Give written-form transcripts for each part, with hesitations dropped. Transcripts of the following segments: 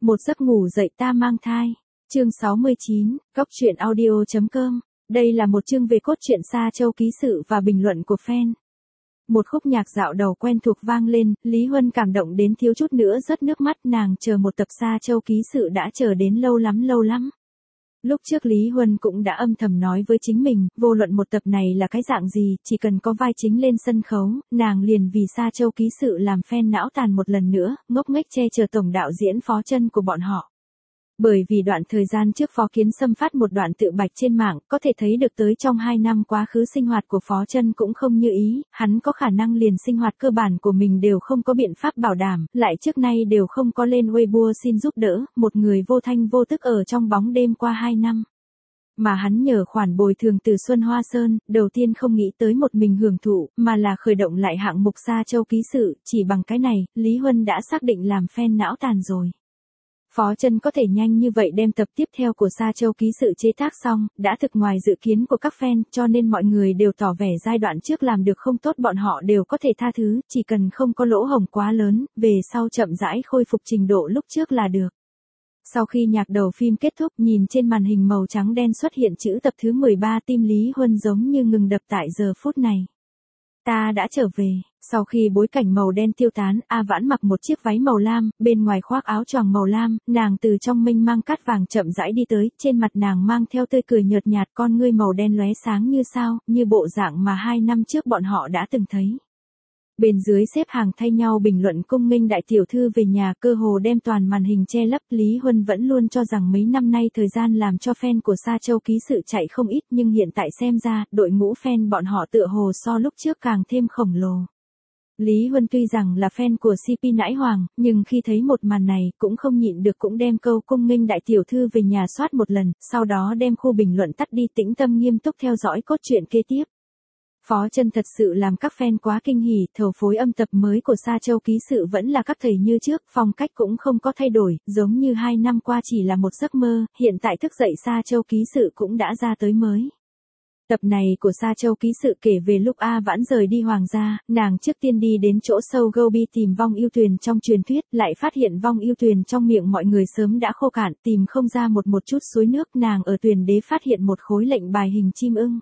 Một giấc ngủ dậy ta mang thai. Chương 69, Góc truyện audio.com. Đây là một chương về cốt truyện Sa Châu ký sự và bình luận của fan. Một khúc nhạc dạo đầu quen thuộc vang lên, Lý Huân cảm động đến thiếu chút nữa rớt nước mắt, nàng chờ một tập Sa Châu ký sự đã chờ đến lâu lắm. Lúc trước Lý Huân cũng đã âm thầm nói với chính mình, vô luận một tập này là cái dạng gì, chỉ cần có vai chính lên sân khấu, nàng liền vì Sa Châu ký sự làm fan não tàn một lần nữa, ngốc nghếch che chở tổng đạo diễn Phó Chân của bọn họ. Bởi vì đoạn thời gian trước Phó Kiến Sâm phát một đoạn tự bạch trên mạng, có thể thấy được tới trong 2 năm quá khứ sinh hoạt của Phó Chân cũng không như ý, hắn có khả năng liền sinh hoạt cơ bản của mình đều không có biện pháp bảo đảm, lại trước nay đều không có lên Weibo xin giúp đỡ, một người vô thanh vô tức ở trong bóng đêm qua 2 năm. Mà hắn nhờ khoản bồi thường từ Xuân Hoa Sơn, đầu tiên không nghĩ tới một mình hưởng thụ, mà là khởi động lại hạng mục Sa Châu ký sự, chỉ bằng cái này, Lý Huân đã xác định làm fan não tàn rồi. Phó Chân có thể nhanh như vậy đem tập tiếp theo của Sa Châu ký sự chế tác xong, đã thực ngoài dự kiến của các fan, cho nên mọi người đều tỏ vẻ giai đoạn trước làm được không tốt bọn họ đều có thể tha thứ, chỉ cần không có lỗ hổng quá lớn, về sau chậm rãi khôi phục trình độ lúc trước là được. Sau khi nhạc đầu phim kết thúc, nhìn trên màn hình màu trắng đen xuất hiện chữ tập thứ 13, tim Lý Huân giống như ngừng đập tại giờ phút này. Ta đã trở về. Sau khi bối cảnh màu đen tiêu tán, A Vãn mặc một chiếc váy màu lam, bên ngoài khoác áo choàng màu lam, nàng từ trong mênh mang cát vàng chậm rãi đi tới, trên mặt nàng mang theo tươi cười nhợt nhạt, con ngươi màu đen lóe sáng như sao, như bộ dạng mà 2 năm trước bọn họ đã từng thấy. Bên dưới xếp hàng thay nhau bình luận cung nghênh đại tiểu thư về nhà, cơ hồ đem toàn màn hình che lấp. Lý Huân vẫn luôn cho rằng mấy năm nay thời gian làm cho fan của Sa Châu ký sự chạy không ít, nhưng hiện tại xem ra, đội ngũ fan bọn họ tựa hồ so lúc trước càng thêm khổng lồ. Lý Huân tuy rằng là fan của CP Nãi Hoàng, nhưng khi thấy một màn này, cũng không nhịn được cũng đem câu cung nghênh đại tiểu thư về nhà soát một lần, sau đó đem khu bình luận tắt đi, tĩnh tâm nghiêm túc theo dõi cốt truyện kế tiếp. Phó Chân thật sự làm các fan quá kinh hỉ, thầu phối âm tập mới của Sa Châu ký sự vẫn là các thầy như trước, phong cách cũng không có thay đổi, giống như 2 năm qua chỉ là một giấc mơ, hiện tại thức dậy Sa Châu ký sự cũng đã ra tới mới. Tập này của Sa Châu ký sự kể về lúc A Vãn rời đi Hoàng gia, nàng trước tiên đi đến chỗ sâu Gobi tìm vong yêu thuyền trong truyền thuyết, lại phát hiện vong yêu thuyền trong miệng mọi người sớm đã khô cạn, tìm không ra một chút suối nước, nàng ở thuyền đế phát hiện một khối lệnh bài hình chim ưng.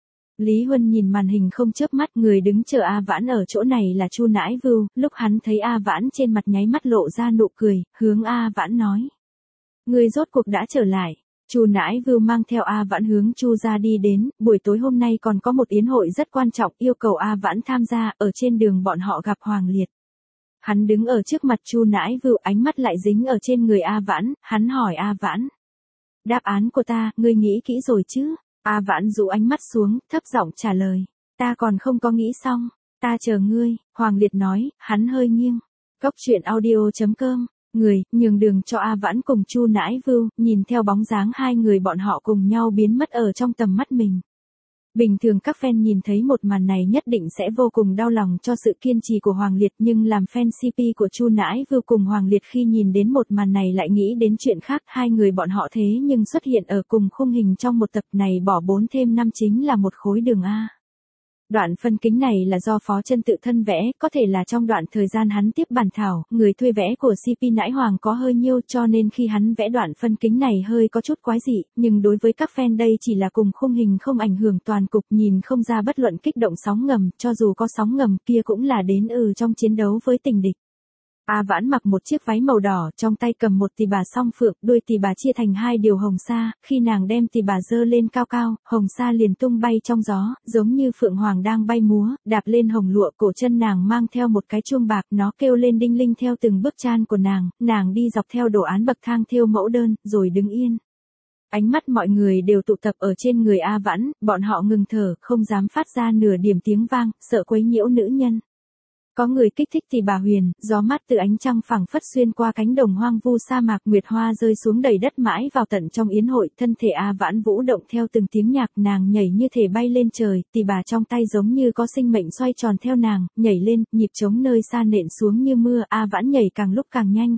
Lý Huân nhìn màn hình không chớp mắt, người đứng chờ A Vãn ở chỗ này là Chu Nãi Vưu, lúc hắn thấy A Vãn trên mặt nháy mắt lộ ra nụ cười, hướng A Vãn nói: "Ngươi rốt cuộc đã trở lại." Chu Nãi Vưu mang theo A Vãn hướng Chu gia đi đến, buổi tối hôm nay còn có một yến hội rất quan trọng, yêu cầu A Vãn tham gia, ở trên đường bọn họ gặp Hoàng Liệt. Hắn đứng ở trước mặt Chu Nãi Vưu, ánh mắt lại dính ở trên người A Vãn, hắn hỏi A Vãn: "Đáp án của ta, ngươi nghĩ kỹ rồi chứ?" A Vãn dụ ánh mắt xuống, thấp giọng trả lời: "Ta còn không có nghĩ xong, ta chờ ngươi." Hoàng Liệt nói, hắn hơi nghiêng. Góc truyện audio.com. Người, nhường đường cho A Vãn cùng Chu Nãi Vưu, nhìn theo bóng dáng hai người bọn họ cùng nhau biến mất ở trong tầm mắt mình. Bình thường các fan nhìn thấy một màn này nhất định sẽ vô cùng đau lòng cho sự kiên trì của Hoàng Liệt, nhưng làm fan CP của Chu Nãi Vưu cùng Hoàng Liệt khi nhìn đến một màn này lại nghĩ đến chuyện khác, hai người bọn họ thế nhưng xuất hiện ở cùng khung hình trong một tập này, bỏ 4 thêm 5 chính là một khối đường A. Đoạn phân kính này là do Phó Chân tự thân vẽ, có thể là trong đoạn thời gian hắn tiếp bản thảo, người thuê vẽ của CP Nãi Hoàng có hơi nhiêu, cho nên khi hắn vẽ đoạn phân kính này hơi có chút quái dị, nhưng đối với các fan đây chỉ là cùng khung hình không ảnh hưởng toàn cục, nhìn không ra bất luận kích động sóng ngầm, cho dù có sóng ngầm kia cũng là đến trong chiến đấu với tình địch. A Vãn mặc một chiếc váy màu đỏ, trong tay cầm một tỳ bà song phượng, đuôi tỳ bà chia thành 2 điều hồng sa, khi nàng đem tỳ bà giơ lên cao cao, hồng sa liền tung bay trong gió, giống như phượng hoàng đang bay múa, đạp lên hồng lụa, cổ chân nàng mang theo một cái chuông bạc, nó kêu lên đinh linh theo từng bước chân của nàng đi dọc theo đồ án bậc thang thêu mẫu đơn, rồi đứng yên. Ánh mắt mọi người đều tụ tập ở trên người A Vãn, bọn họ ngừng thở, không dám phát ra nửa điểm tiếng vang, sợ quấy nhiễu nữ nhân. Có người kích thích thì bà Huyền, gió mát từ ánh trăng phẳng phất xuyên qua cánh đồng hoang vu sa mạc, nguyệt hoa rơi xuống đầy đất mãi vào tận trong yến hội, thân thể A Vãn vũ động theo từng tiếng nhạc, nàng nhảy như thể bay lên trời, tỳ bà trong tay giống như có sinh mệnh xoay tròn theo nàng, nhảy lên, nhịp trống nơi xa nện xuống như mưa, A Vãn nhảy càng lúc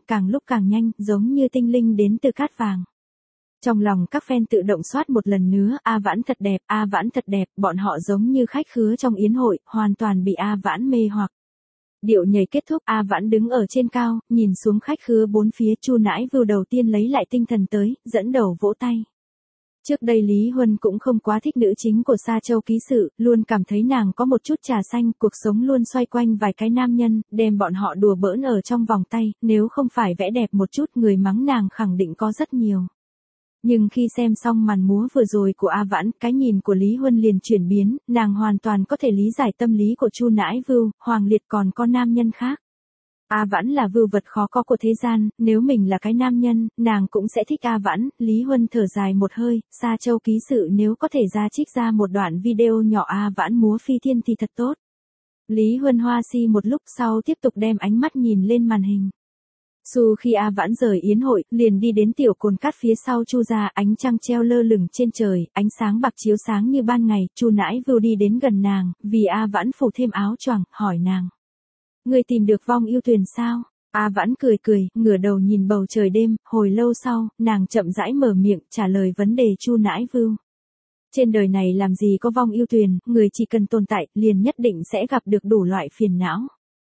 càng nhanh, giống như tinh linh đến từ cát vàng. Trong lòng các fan tự động soát một lần nữa, A Vãn thật đẹp, A Vãn thật đẹp, bọn họ giống như khách khứa trong yến hội, hoàn toàn bị A Vãn mê hoặc. Điệu nhảy kết thúc, A Vãn đứng ở trên cao, nhìn xuống khách khứa bốn phía. Chu Nãi Vưu đầu tiên lấy lại tinh thần tới, dẫn đầu vỗ tay. Trước đây Lý Huân cũng không quá thích nữ chính của Sa Châu ký sự, luôn cảm thấy nàng có một chút trà xanh, cuộc sống luôn xoay quanh vài cái nam nhân, đem bọn họ đùa bỡn ở trong vòng tay, nếu không phải vẽ đẹp một chút người mắng nàng khẳng định có rất nhiều. Nhưng khi xem xong màn múa vừa rồi của A Vãn, cái nhìn của Lý Huân liền chuyển biến, nàng hoàn toàn có thể lý giải tâm lý của Chu Nãi Vưu, Hoàng Liệt còn có nam nhân khác. A Vãn là vưu vật khó có của thế gian, nếu mình là cái nam nhân, nàng cũng sẽ thích A Vãn. Lý Huân thở dài một hơi, Sa Châu ký sự nếu có thể ra trích ra một đoạn video nhỏ A Vãn múa phi thiên thì thật tốt. Lý Huân hoa si một lúc sau tiếp tục đem ánh mắt nhìn lên màn hình. Dù khi A Vãn rời yến hội, liền đi đến tiểu cồn cát phía sau Chu gia, ánh trăng treo lơ lửng trên trời, ánh sáng bạc chiếu sáng như ban ngày. Chu Nãi Vưu đi đến gần nàng, vì A Vãn phủ thêm áo choàng, hỏi nàng: "Ngươi tìm được vong yêu thuyền sao?" A Vãn cười cười, ngửa đầu nhìn bầu trời đêm, hồi lâu sau, nàng chậm rãi mở miệng, trả lời vấn đề Chu Nãi Vưu. Trên đời này làm gì có vong yêu thuyền, người chỉ cần tồn tại, liền nhất định sẽ gặp được đủ loại phiền não.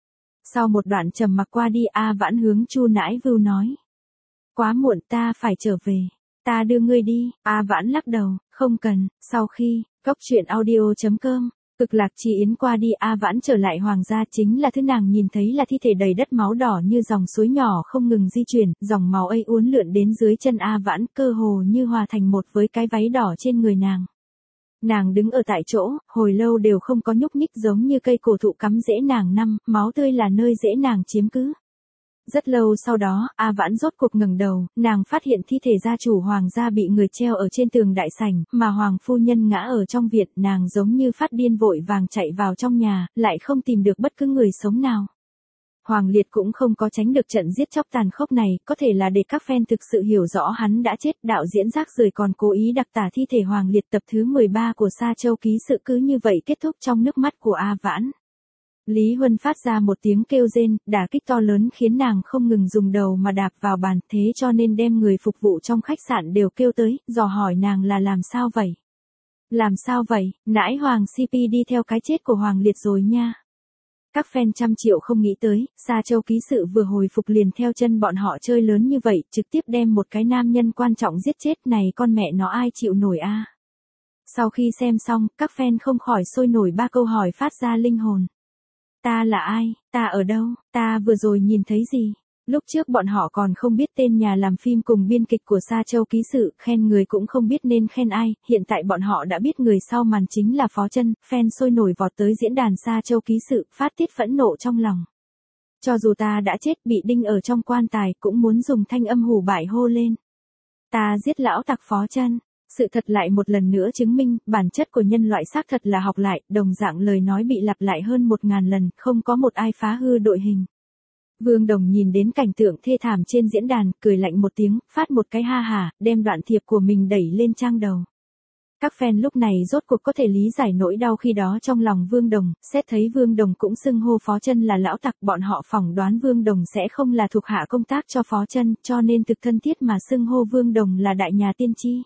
Sau một đoạn trầm mặc qua đi, A Vãn hướng Chu Nãi Vưu nói: "Quá muộn, ta phải trở về. Ta đưa ngươi đi." A Vãn lắc đầu: "Không cần." Sau khi, Cốc truyện audio.com, cực lạc chi yến qua đi, A Vãn trở lại Hoàng gia, chính là thứ nàng nhìn thấy là thi thể đầy đất máu đỏ như dòng suối nhỏ không ngừng di chuyển, dòng máu ấy uốn lượn đến dưới chân A Vãn, cơ hồ như hòa thành một với cái váy đỏ trên người nàng. Nàng đứng ở tại chỗ, hồi lâu đều không có nhúc nhích, giống như cây cổ thụ cắm rễ nàng năm, máu tươi là nơi rễ nàng chiếm cứ. Rất lâu sau đó, A Vãn rốt cuộc ngẩng đầu, nàng phát hiện thi thể gia chủ Hoàng gia bị người treo ở trên tường đại sảnh, mà Hoàng phu nhân ngã ở trong viện. Nàng giống như phát điên vội vàng chạy vào trong nhà, lại không tìm được bất cứ người sống nào. Hoàng Liệt cũng không có tránh được trận giết chóc tàn khốc này, có thể là để các fan thực sự hiểu rõ hắn đã chết. Đạo diễn rác rưởi còn cố ý đặc tả thi thể Hoàng Liệt. Tập thứ 13 của Sa Châu ký sự cứ như vậy kết thúc trong nước mắt của A Vãn. Lý Huân phát ra một tiếng kêu rên, đả kích to lớn khiến nàng không ngừng dùng đầu mà đạp vào bàn, thế cho nên đem người phục vụ trong khách sạn đều kêu tới, dò hỏi nàng là làm sao vậy? Làm sao vậy, nãi Hoàng CP đi theo cái chết của Hoàng Liệt rồi nha. Các fan trăm triệu không nghĩ tới, Sa Châu ký sự vừa hồi phục liền theo chân bọn họ chơi lớn như vậy, trực tiếp đem một cái nam nhân quan trọng giết chết, này con mẹ nó ai chịu nổi a. Sau khi xem xong, các fan không khỏi sôi nổi ba câu hỏi phát ra linh hồn. Ta là ai, ta ở đâu, ta vừa rồi nhìn thấy gì? Lúc trước bọn họ còn không biết tên nhà làm phim cùng biên kịch của Sa Châu ký sự, khen người cũng không biết nên khen ai, hiện tại bọn họ đã biết người sau màn chính là Phó Chân. Fan sôi nổi vọt tới diễn đàn Sa Châu ký sự, phát tiết phẫn nộ trong lòng. Cho dù ta đã chết, bị đinh ở trong quan tài, cũng muốn dùng thanh âm hủ bại hô lên: "Ta giết lão tặc Phó Chân." Sự thật lại một lần nữa chứng minh, bản chất của nhân loại xác thật là học lại, đồng dạng lời nói bị lặp lại hơn 1000 lần, không có một ai phá hư đội hình. Vương Đồng nhìn đến cảnh tượng thê thảm trên diễn đàn, cười lạnh một tiếng, phát một cái ha hả, đem đoạn thiệp của mình đẩy lên trang đầu. Các fan lúc này rốt cuộc có thể lý giải nỗi đau khi đó trong lòng Vương Đồng, xét thấy Vương Đồng cũng xưng hô Phó Chân là lão tặc, bọn họ phỏng đoán Vương Đồng sẽ không là thuộc hạ công tác cho Phó Chân, cho nên thực thân thiết mà xưng hô Vương Đồng là đại nhà tiên tri.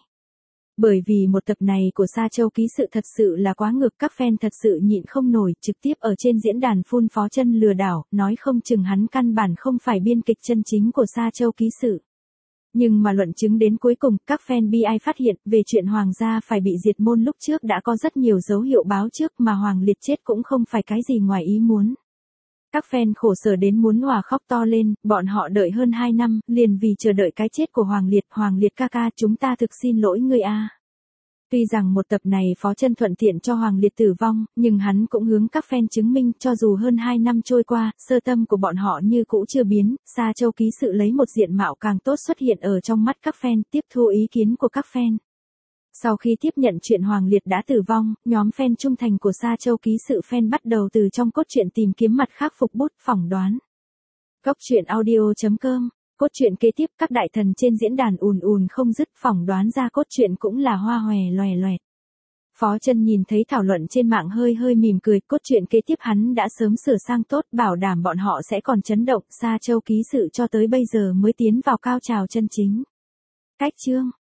Bởi vì một tập này của Sa Châu ký sự thật sự là quá ngược, các fan thật sự nhịn không nổi, trực tiếp ở trên diễn đàn phun Phó Chân lừa đảo, nói không chừng hắn căn bản không phải biên kịch chân chính của Sa Châu ký sự. Nhưng mà luận chứng đến cuối cùng, các fan bi ai phát hiện, về chuyện Hoàng gia phải bị diệt môn lúc trước đã có rất nhiều dấu hiệu báo trước, mà Hoàng Liệt chết cũng không phải cái gì ngoài ý muốn. Các fan khổ sở đến muốn òa khóc to lên, bọn họ đợi hơn 2 năm, liền vì chờ đợi cái chết của Hoàng Liệt ca ca, chúng ta thực xin lỗi ngươi a. Tuy rằng một tập này Phó Chân thuận tiện cho Hoàng Liệt tử vong, nhưng hắn cũng hướng các fan chứng minh, cho dù hơn 2 năm trôi qua, sơ tâm của bọn họ như cũ chưa biến. Sa Châu ký sự lấy một diện mạo càng tốt xuất hiện ở trong mắt các fan, tiếp thu ý kiến của các fan. Sau khi tiếp nhận chuyện Hoàng Liệt đã tử vong, nhóm fan trung thành của Sa Châu ký sự fan bắt đầu từ trong cốt truyện tìm kiếm mặt khác phục bút, phỏng đoán. Cốc truyện audio.com, cốt truyện kế tiếp, các đại thần trên diễn đàn ùn ùn không dứt, phỏng đoán ra cốt truyện cũng là hoa hòe loè loẹt. Phó Chân nhìn thấy thảo luận trên mạng hơi hơi mỉm cười, cốt truyện kế tiếp hắn đã sớm sửa sang tốt, bảo đảm bọn họ sẽ còn chấn động. Sa Châu ký sự cho tới bây giờ mới tiến vào cao trào chân chính. Cách chương